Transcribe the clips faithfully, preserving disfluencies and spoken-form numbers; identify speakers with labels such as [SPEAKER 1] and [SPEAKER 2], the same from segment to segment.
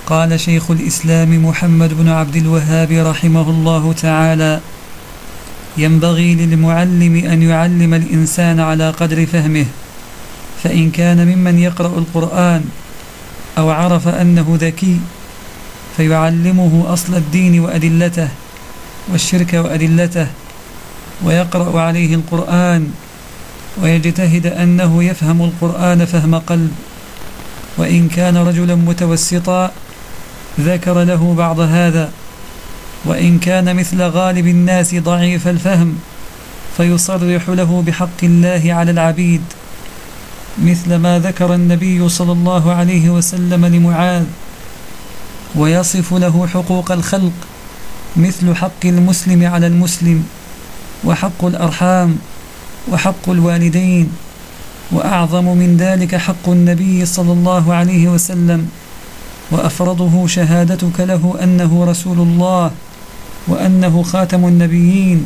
[SPEAKER 1] قال شيخ الإسلام محمد بن عبد الوهاب رحمه الله تعالى: ينبغي للمعلم أن يعلم الإنسان على قدر فهمه، فإن كان ممن يقرأ القرآن أو عرف أنه ذكي فيعلمه أصل الدين وأدلته والشرك وأدلته، ويقرأ عليه القرآن ويجتهد أنه يفهم القرآن فهم قلب. وإن كان رجلا متوسطا ذكر له بعض هذا، وإن كان مثل غالب الناس ضعيف الفهم فيصرح له بحق الله على العبيد، مثل ما ذكر النبي صلى الله عليه وسلم لمعاذ، ويصف له حقوق الخلق مثل حق المسلم على المسلم، وحق الأرحام، وحق الوالدين، وأعظم من ذلك حق النبي صلى الله عليه وسلم، وأفرضه شهادتك له أنه رسول الله وأنه خاتم النبيين،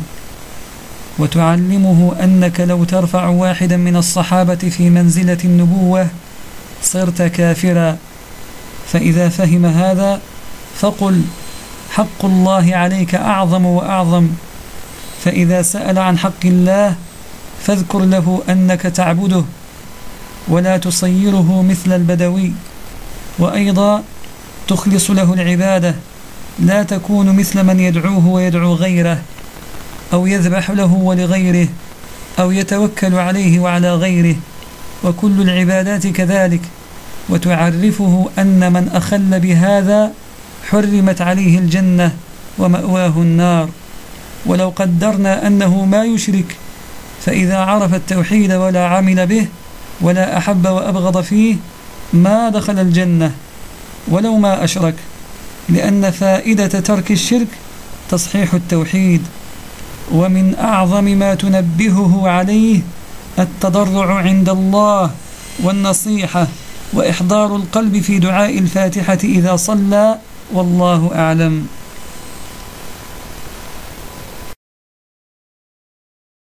[SPEAKER 1] وتعلمه أنك لو ترفع واحدا من الصحابة في منزلة النبوة صرت كافرا. فإذا فهم هذا فقل: حق الله عليك أعظم وأعظم. فإذا سأل عن حق الله فاذكر له أنك تعبده ولا تصيره مثل البدوي، وأيضا تخلص له العبادة، لا تكون مثل من يدعوه ويدعو غيره، أو يذبح له ولغيره، أو يتوكل عليه وعلى غيره، وكل العبادات كذلك. وتعرفه أن من أخل بهذا حرمت عليه الجنة ومأواه النار. ولو قدرنا أنه ما يشرك، فإذا عرف التوحيد ولا عمل به ولا أحب وأبغض فيه ما دخل الجنة ولو ما أشرك، لأن فائدة ترك الشرك تصحيح التوحيد. ومن أعظم ما تنبهه عليه التضرع عند الله والنصيحة وإحضار القلب في دعاء الفاتحة إذا صلى، والله أعلم.